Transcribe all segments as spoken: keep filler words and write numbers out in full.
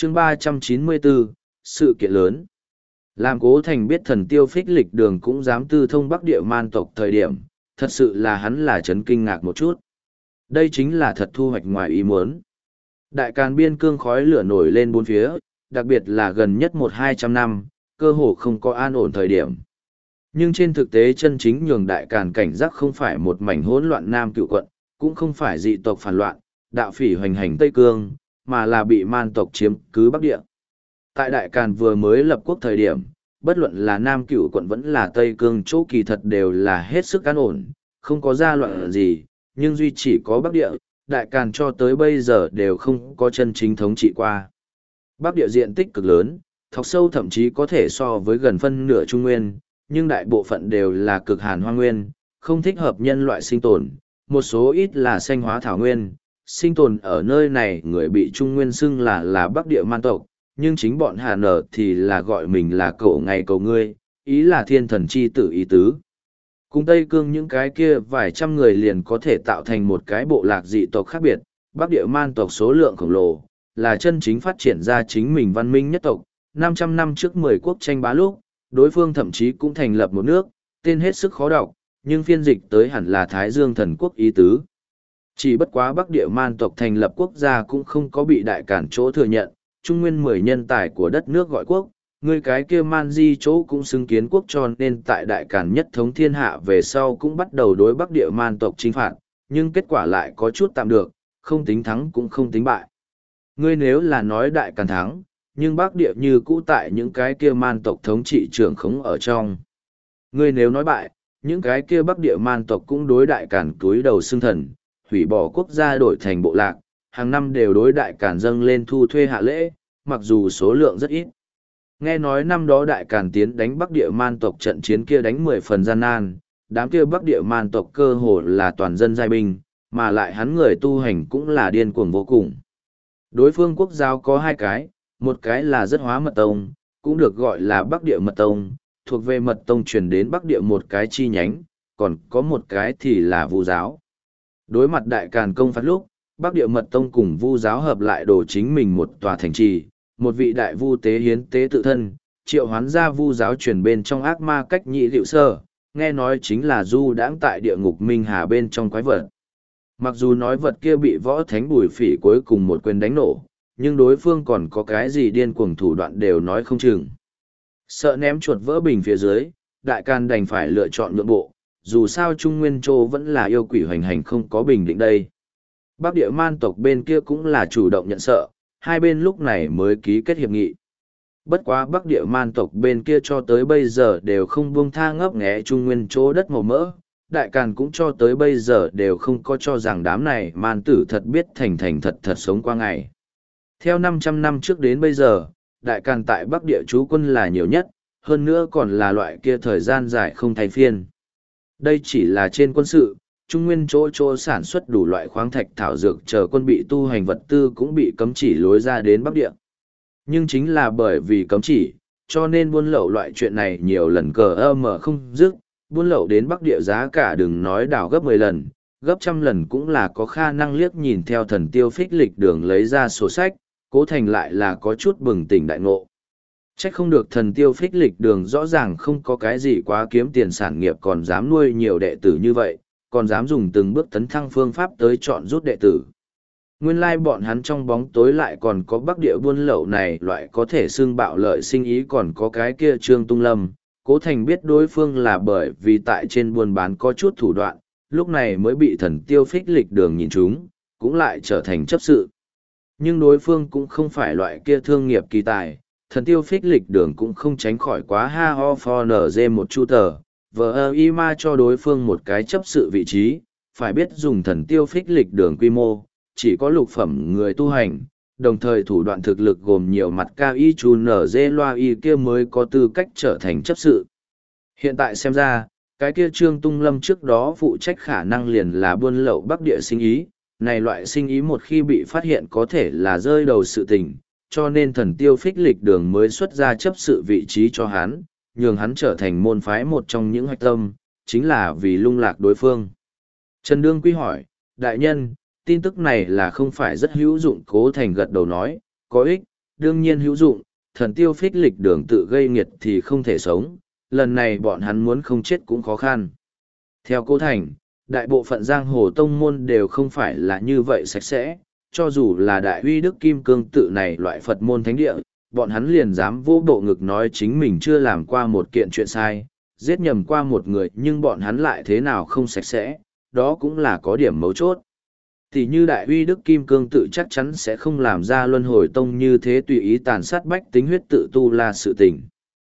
chương ba trăm chín mươi bốn, sự kiện lớn. Làm Cố Thành biết thần tiêu phích lịch đường cũng dám tư thông Bắc Địa man tộc thời điểm, thật sự là hắn là chấn kinh ngạc một chút. Đây chính là thật thu hoạch ngoài ý muốn. Đại Càn biên cương khói lửa nổi lên bốn phía, đặc biệt là gần nhất một hai trăm năm, cơ hồ không có an ổn thời điểm. Nhưng trên thực tế chân chính nhường Đại Càn cảnh giác không phải một mảnh hỗn loạn Nam Cựu quận, cũng không phải dị tộc phản loạn, đạo phỉ hoành hành Tây Cương, mà là bị man tộc chiếm cứ Bắc Địa. Tại Đại Càn vừa mới lập quốc thời điểm, bất luận là Nam Cựu quận vẫn là Tây Cương chỗ kỳ thật đều là hết sức an ổn, không có gia loạn gì, nhưng duy chỉ có Bắc Địa, Đại Càn cho tới bây giờ đều không có chân chính thống trị qua. Bắc Địa diện tích cực lớn, thọc sâu thậm chí có thể so với gần phân nửa Trung Nguyên, nhưng đại bộ phận đều là cực hàn hoang nguyên, không thích hợp nhân loại sinh tồn, một số ít là xanh hóa thảo nguyên. Sinh tồn ở nơi này người bị Trung Nguyên xưng là là Bắc Địa man tộc, nhưng chính bọn Hà Nở thì là gọi mình là cậu ngày cầu ngươi, ý là thiên thần chi tử ý tứ. Cùng Tây Cương những cái kia vài trăm người liền có thể tạo thành một cái bộ lạc dị tộc khác biệt, Bắc Địa man tộc số lượng khổng lồ, là chân chính phát triển ra chính mình văn minh nhất tộc. năm trăm năm trước mười quốc tranh bá lúc, đối phương thậm chí cũng thành lập một nước, tên hết sức khó đọc, nhưng phiên dịch tới hẳn là Thái Dương thần quốc ý tứ. Chỉ bất quá Bắc Địa man tộc thành lập quốc gia cũng không có bị Đại Càn chỗ thừa nhận, Trung Nguyên mười nhân tài của đất nước gọi quốc, người cái kia man di chỗ cũng xứng kiến quốc, cho nên tại Đại Càn nhất thống thiên hạ về sau cũng bắt đầu đối Bắc Địa man tộc chinh phạt, nhưng kết quả lại có chút tạm được, không tính thắng cũng không tính bại. Ngươi nếu là nói Đại Càn thắng, nhưng Bắc Địa như cũ tại những cái kia man tộc thống trị trưởng khống ở trong. Ngươi nếu nói bại, những cái kia Bắc Địa man tộc cũng đối Đại Càn cúi đầu xưng thần, hủy bỏ quốc gia đổi thành bộ lạc, hàng năm đều đối Đại Càn dâng lên thu thuê hạ lễ, mặc dù số lượng rất ít. Nghe nói năm đó Đại Càn tiến đánh Bắc Địa man tộc trận chiến kia đánh mười phần gian nan, đám kia Bắc Địa man tộc cơ hồ là toàn dân giai binh, mà lại hắn người tu hành cũng là điên cuồng vô cùng. Đối phương quốc giáo có hai cái, một cái là rất hóa mật tông, cũng được gọi là Bắc Địa mật tông, thuộc về mật tông truyền đến Bắc Địa một cái chi nhánh, còn có một cái thì là Vu giáo. Đối mặt Đại Càn công phạt lúc, Bắc Địa mật tông cùng Vu giáo hợp lại đổ chính mình một tòa thành trì, một vị đại vu tế hiến tế tự thân, triệu hoán ra Vu giáo truyền bên trong ác ma cách nhị liệu sơ, nghe nói chính là du đãng tại địa ngục minh hà bên trong quái vật. Mặc dù nói vật kia bị võ thánh Bùi Phỉ cuối cùng một quyền đánh nổ, nhưng đối phương còn có cái gì điên cuồng thủ đoạn đều nói không chừng. Sợ ném chuột vỡ bình phía dưới, Đại Càn đành phải lựa chọn nhượng bộ, dù sao Trung Nguyên Châu vẫn là yêu quỷ hoành hành không có bình định đây. Bắc Địa man tộc bên kia cũng là chủ động nhận sợ, hai bên lúc này mới ký kết hiệp nghị. Bất quá Bắc Địa man tộc bên kia cho tới bây giờ đều không buông tha ngấp nghé Trung Nguyên chỗ đất màu mỡ, Đại Càn cũng cho tới bây giờ đều không có cho rằng đám này man tử thật biết thành thành thật thật sống qua ngày. Theo năm trăm năm trước đến bây giờ, Đại Càn tại Bắc Địa trú quân là nhiều nhất, hơn nữa còn là loại kia thời gian dài không thay phiên. Đây chỉ là trên quân sự, Trung Nguyên chỗ chỗ sản xuất đủ loại khoáng thạch thảo dược chờ quân bị tu hành vật tư cũng bị cấm chỉ lối ra đến Bắc Địa. Nhưng chính là bởi vì cấm chỉ, cho nên buôn lậu loại chuyện này nhiều lần cờ ơ mở không dứt, buôn lậu đến Bắc Địa giá cả đừng nói đảo gấp mười lần, gấp trăm lần cũng là có khả năng liếc nhìn theo thần tiêu phích lịch đường lấy ra sổ sách, Cố Thành lại là có chút bừng tỉnh đại ngộ. Trách không được thần tiêu phích lịch đường rõ ràng không có cái gì quá kiếm tiền sản nghiệp còn dám nuôi nhiều đệ tử như vậy, còn dám dùng từng bước tấn thăng phương pháp tới chọn rút đệ tử. Nguyên lai like bọn hắn trong bóng tối lại còn có Bắc Địa buôn lậu này loại có thể xưng bạo lợi sinh ý, còn có cái kia Trương Tung Lâm. Cố Thành biết đối phương là bởi vì tại trên buôn bán có chút thủ đoạn, lúc này mới bị thần tiêu phích lịch đường nhìn trúng, cũng lại trở thành chấp sự. Nhưng đối phương cũng không phải loại kia thương nghiệp kỳ tài, thần tiêu phích lịch đường cũng không tránh khỏi quá ha ho for nz một chu tờ, vờ ơ y ma cho đối phương một cái chấp sự vị trí, phải biết dùng thần tiêu phích lịch đường quy mô, chỉ có lục phẩm người tu hành, đồng thời thủ đoạn thực lực gồm nhiều mặt cao y chu nở dê loa y kia mới có tư cách trở thành chấp sự. Hiện tại xem ra, cái kia Trương Tung Lâm trước đó phụ trách khả năng liền là buôn lậu Bắc Địa sinh ý, này loại sinh ý một khi bị phát hiện có thể là rơi đầu sự tình, cho nên thần tiêu phích lịch đường mới xuất ra chấp sự vị trí cho hắn, nhường hắn trở thành môn phái một trong những hạch tâm, chính là vì lung lạc đối phương. Trần Đương Quy hỏi, đại nhân, tin tức này là không phải rất hữu dụng? Cố Thành gật đầu nói, có ích, đương nhiên hữu dụng, thần tiêu phích lịch đường tự gây nghiệt thì không thể sống, lần này bọn hắn muốn không chết cũng khó khăn. Theo Cố Thành, đại bộ phận giang hồ tông môn đều không phải là như vậy sạch sẽ, cho dù là đại uy đức kim cương tự này loại Phật môn thánh địa, bọn hắn liền dám vô bộ ngực nói chính mình chưa làm qua một kiện chuyện sai, giết nhầm qua một người nhưng bọn hắn lại thế nào không sạch sẽ, đó cũng là có điểm mấu chốt. Thì như đại uy đức kim cương tự chắc chắn sẽ không làm ra luân hồi tông như thế tùy ý tàn sát bách tính huyết tự tu là sự tình.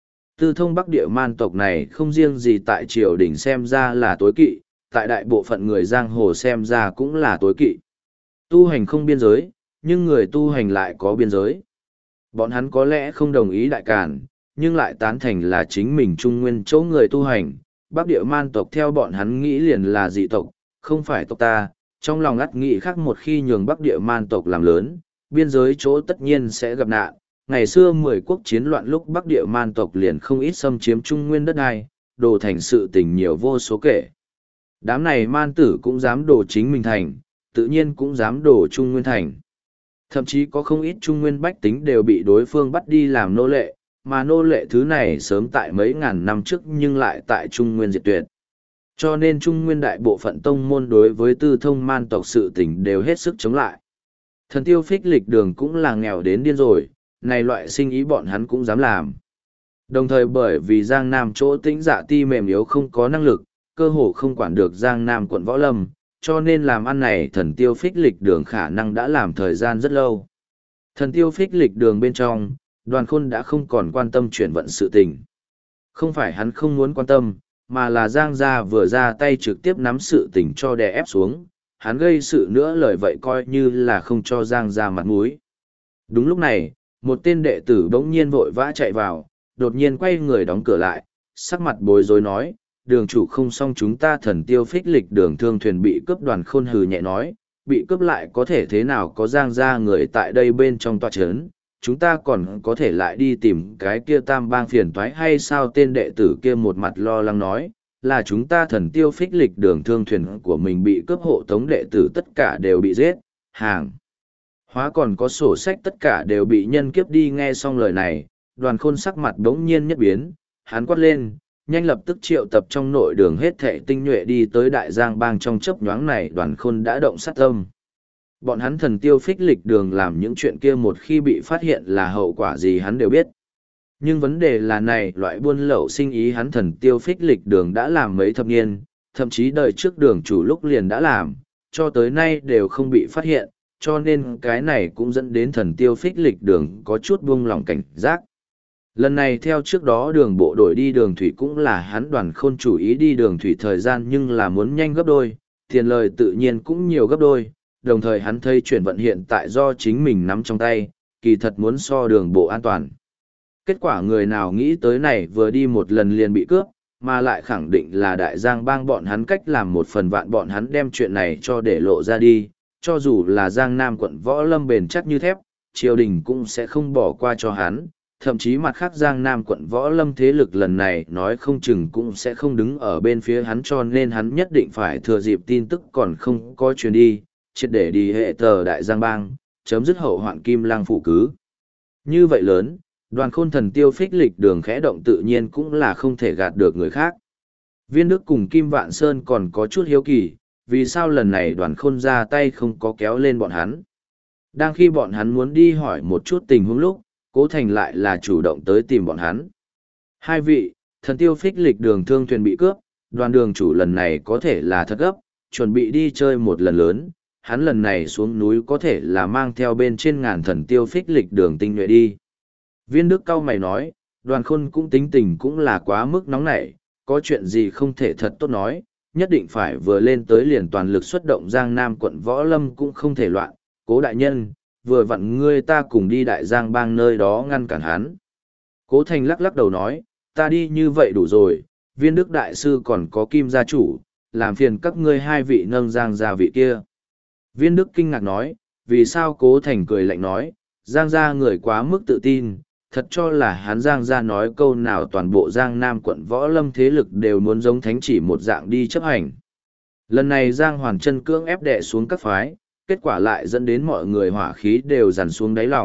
Tư thông bắc địa man tộc này không riêng gì tại triều đình xem ra là tối kỵ, tại đại bộ phận người giang hồ xem ra cũng là tối kỵ. Tu hành không biên giới, nhưng người tu hành lại có biên giới. Bọn hắn có lẽ không đồng ý đại càn, nhưng lại tán thành là chính mình trung nguyên chỗ người tu hành. Bắc địa man tộc theo bọn hắn nghĩ liền là dị tộc, không phải tộc ta. Trong lòng ắt nghĩ khác một khi nhường Bắc địa man tộc làm lớn, biên giới chỗ tất nhiên sẽ gặp nạn. Ngày xưa mười quốc chiến loạn lúc Bắc địa man tộc liền không ít xâm chiếm trung nguyên đất đai, đồ thành sự tình nhiều vô số kể. Đám này man tử cũng dám đổ chính mình thành, tự nhiên cũng dám đổ trung nguyên thành. Thậm chí có không ít trung nguyên bách tính đều bị đối phương bắt đi làm nô lệ, mà nô lệ thứ này sớm tại mấy ngàn năm trước nhưng lại tại trung nguyên diệt tuyệt. Cho nên trung nguyên đại bộ phận tông môn đối với tư thông man tộc sự tình đều hết sức chống lại. Thần tiêu phích lịch đường cũng là nghèo đến điên rồi, này loại sinh ý bọn hắn cũng dám làm. Đồng thời bởi vì Giang Nam chỗ tĩnh dạ ti mềm yếu không có năng lực, cơ hồ không quản được Giang Nam quận Võ Lâm, cho nên làm ăn này thần tiêu phích lịch đường khả năng đã làm thời gian rất lâu. Thần tiêu phích lịch đường bên trong, Đoàn Khôn đã không còn quan tâm chuyển vận sự tình. Không phải hắn không muốn quan tâm, mà là Giang gia vừa ra tay trực tiếp nắm sự tình cho đè ép xuống, hắn gây sự nữa lời vậy coi như là không cho Giang gia mặt mũi. Đúng lúc này, một tên đệ tử bỗng nhiên vội vã chạy vào, đột nhiên quay người đóng cửa lại, sắc mặt bối rối nói, đường chủ không xong chúng ta thần tiêu phích lịch đường thương thuyền bị cướp. Đoàn Khôn hừ nhẹ nói, bị cướp lại có thể thế nào, có Giang gia người tại đây bên trong tòa chấn, chúng ta còn có thể lại đi tìm cái kia tam bang phiền toái hay sao? Tên đệ tử kia một mặt lo lắng nói, là chúng ta thần tiêu phích lịch đường thương thuyền của mình bị cướp, hộ tống đệ tử tất cả đều bị giết, hàng hóa còn có sổ sách tất cả đều bị nhân kiếp đi. Nghe xong lời này, Đoàn Khôn sắc mặt đống nhiên nhất biến, hắn quát lên, nhanh lập tức triệu tập trong nội đường hết thệ tinh nhuệ đi tới đại giang bang. Trong chớp nhoáng này Đoàn Khôn đã động sát tâm. Bọn hắn thần tiêu phích lịch đường làm những chuyện kia một khi bị phát hiện là hậu quả gì hắn đều biết. Nhưng vấn đề là này loại buôn lậu sinh ý hắn thần tiêu phích lịch đường đã làm mấy thập niên, thậm chí đời trước đường chủ lúc liền đã làm, cho tới nay đều không bị phát hiện, cho nên cái này cũng dẫn đến thần tiêu phích lịch đường có chút buông lỏng cảnh giác. Lần này theo trước đó đường bộ đổi đi đường thủy cũng là hắn Đoàn Khôn chủ ý đi đường thủy thời gian nhưng là muốn nhanh gấp đôi, tiền lời tự nhiên cũng nhiều gấp đôi, đồng thời hắn thấy chuyển vận hiện tại do chính mình nắm trong tay, kỳ thật muốn so đường bộ an toàn. Kết quả người nào nghĩ tới này vừa đi một lần liền bị cướp, mà lại khẳng định là đại giang bang bọn hắn cách làm một phần vạn bọn hắn đem chuyện này cho để lộ ra đi, cho dù là Giang Nam quận Võ Lâm bền chắc như thép, triều đình cũng sẽ không bỏ qua cho hắn. Thậm chí mặt khác Giang Nam quận Võ Lâm thế lực lần này nói không chừng cũng sẽ không đứng ở bên phía hắn, cho nên hắn nhất định phải thừa dịp tin tức còn không có truyền đi, triệt để đi hệ tờ đại giang bang, chấm dứt hậu hoạn Kim Lang phủ cứ. Như vậy lớn, Đoàn Khôn thần tiêu phích lịch đường khẽ động tự nhiên cũng là không thể gạt được người khác. Viên Đức cùng Kim Vạn Sơn còn có chút hiếu kỳ, vì sao lần này Đoàn Khôn ra tay không có kéo lên bọn hắn. Đang khi bọn hắn muốn đi hỏi một chút tình huống lúc, Cố Thành lại là chủ động tới tìm bọn hắn. Hai vị, thần tiêu phích lịch đường thương thuyền bị cướp, đoàn đường chủ lần này có thể là thật gấp, chuẩn bị đi chơi một lần lớn, hắn lần này xuống núi có thể là mang theo bên trên ngàn thần tiêu phích lịch đường tinh nhuệ đi. Viên Đức cau mày nói, Đoàn Khôn cũng tính tình cũng là quá mức nóng nảy, có chuyện gì không thể thật tốt nói, nhất định phải vừa lên tới liền toàn lực xuất động Giang Nam quận Võ Lâm cũng không thể loạn. Cố đại nhân, vừa vặn ngươi ta cùng đi đại giang bang nơi đó ngăn cản hắn. Cố Thành lắc lắc đầu nói, ta đi như vậy đủ rồi, Viên Đức đại sư còn có Kim gia chủ, làm phiền các ngươi hai vị nâng Giang gia vị kia. Viên Đức kinh ngạc nói, vì sao? Cố Thành cười lạnh nói, Giang gia người quá mức tự tin, thật cho là hắn Giang gia nói câu nào toàn bộ Giang Nam quận Võ Lâm thế lực đều muốn giống thánh chỉ một dạng đi chấp hành. Lần này Giang Hoàn Chân cưỡng ép đè xuống các phái, kết quả lại dẫn đến mọi người hỏa khí đều dằn xuống đáy lòng,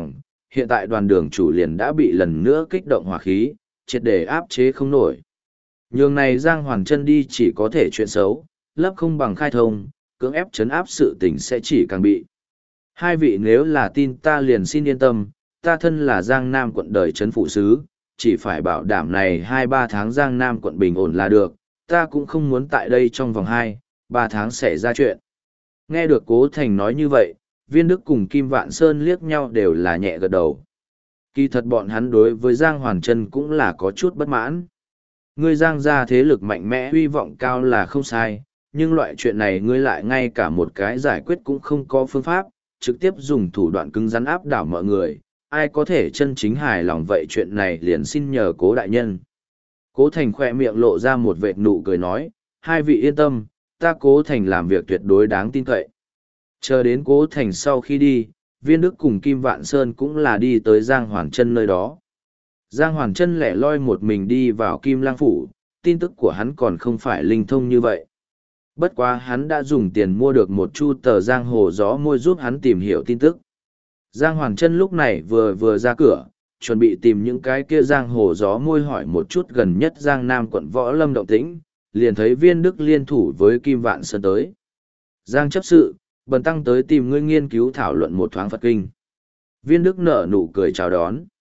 hiện tại đoàn đường chủ liền đã bị lần nữa kích động hỏa khí, triệt để áp chế không nổi. Nhường này Giang Hoàn Chân đi chỉ có thể chuyện xấu, lấp không bằng khai thông, cưỡng ép chấn áp sự tình sẽ chỉ càng bị. Hai vị nếu là tin ta liền xin yên tâm, ta thân là Giang Nam quận đời trấn phụ sứ, chỉ phải bảo đảm này hai ba tháng Giang Nam quận bình ổn là được, ta cũng không muốn tại đây trong vòng hai ba tháng xảy ra chuyện. Nghe được Cố Thành nói như vậy, Viên Đức cùng Kim Vạn Sơn liếc nhau đều là nhẹ gật đầu. Kỳ thật bọn hắn đối với Giang Hoàn Chân cũng là có chút bất mãn. Ngươi Giang gia thế lực mạnh mẽ hy vọng cao là không sai, nhưng loại chuyện này ngươi lại ngay cả một cái giải quyết cũng không có phương pháp, trực tiếp dùng thủ đoạn cứng rắn áp đảo mọi người, ai có thể chân chính hài lòng vậy chuyện này liền xin nhờ Cố đại nhân. Cố Thành khỏe miệng lộ ra một vệt nụ cười nói, hai vị yên tâm, ta Cố Thành làm việc tuyệt đối đáng tin cậy. Chờ đến Cố Thành sau khi đi, Viên Đức cùng Kim Vạn Sơn cũng là đi tới Giang Hoàn Chân nơi đó. Giang Hoàn Chân lẻ loi một mình đi vào Kim Lang Phủ, tin tức của hắn còn không phải linh thông như vậy. Bất quá hắn đã dùng tiền mua được một chu tờ giang hồ gió môi giúp hắn tìm hiểu tin tức. Giang Hoàn Chân lúc này vừa vừa ra cửa, chuẩn bị tìm những cái kia giang hồ gió môi hỏi một chút gần nhất Giang Nam quận Võ Lâm động tĩnh, liền thấy Viên Đức liên thủ với Kim Vạn Sơn tới. Giang chấp sự, bần tăng tới tìm ngươi nghiên cứu thảo luận một thoáng Phật kinh. Viên Đức nở nụ cười chào đón.